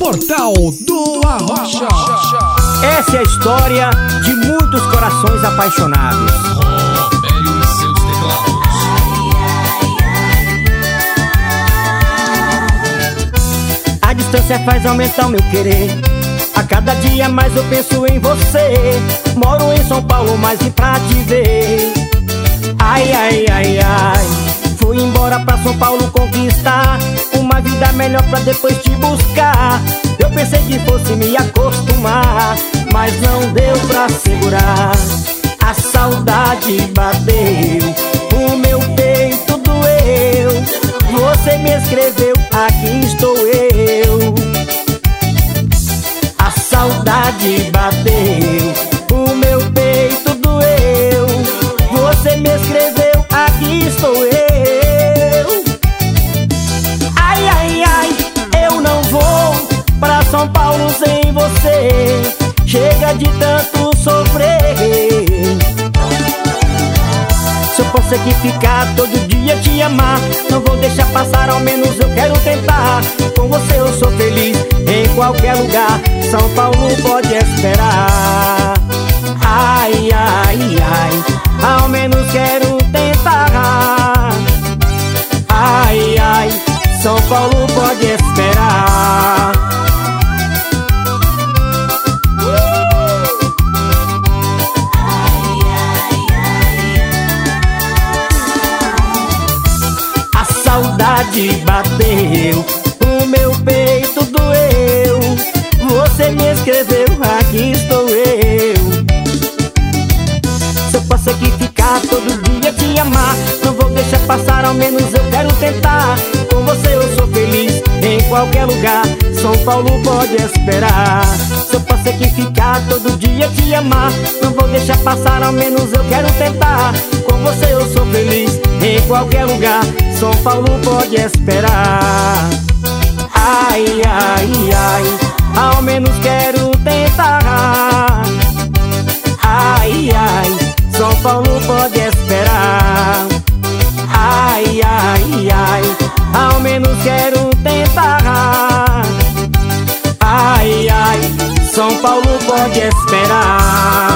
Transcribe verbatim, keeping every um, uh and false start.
Portal do Arrocha. Essa é a história de muitos corações apaixonados. Romério e seus teclados. A distância faz aumentar o meu querer. A cada dia mais eu penso em você. Moro em São Paulo, mas vim pra te ver. Ai, ai, ai, ai. Fui embora pra São Paulo conquistar uma vida melhor pra depois te buscar. Eu pensei que fosse me acostumar, mas não deu pra segurar. A saudade bateu, o meu peito doeu. Você me escreveu, aqui estou eu. A saudade bateu, o meu peito doeu. Você me escreveu, aqui estou eu. Ai, ai, ai, eu não vou pra São Paulo sem você. Chega de tanto sofrer. Se eu posso aqui ficar todo dia te amar, não vou deixar passar, ao menos eu quero tentar. Com você eu sou feliz em qualquer lugar. São Paulo pode esperar. Ai, ai, ai, ao menos quero tentar. Ai, ai, São Paulo pode esperar. A saudade bateu, o meu peito doeu. Você me escreveu, aqui estou eu. Se eu posso aqui ficar todo dia te amar, não vou deixar passar, ao menos eu quero tentar. Com você eu sou feliz em qualquer lugar. São Paulo pode esperar. Se eu posso aqui ficar todo dia te amar, não vou deixar passar, ao menos eu quero tentar. Com você eu sou feliz em qualquer lugar. São Paulo pode esperar. Ai, ai, ai, ao menos quero tentar. Ai, ai, São Paulo pode esperar. Ai, ai, ai, ao menos quero tentar. Ai, ai, São Paulo pode esperar.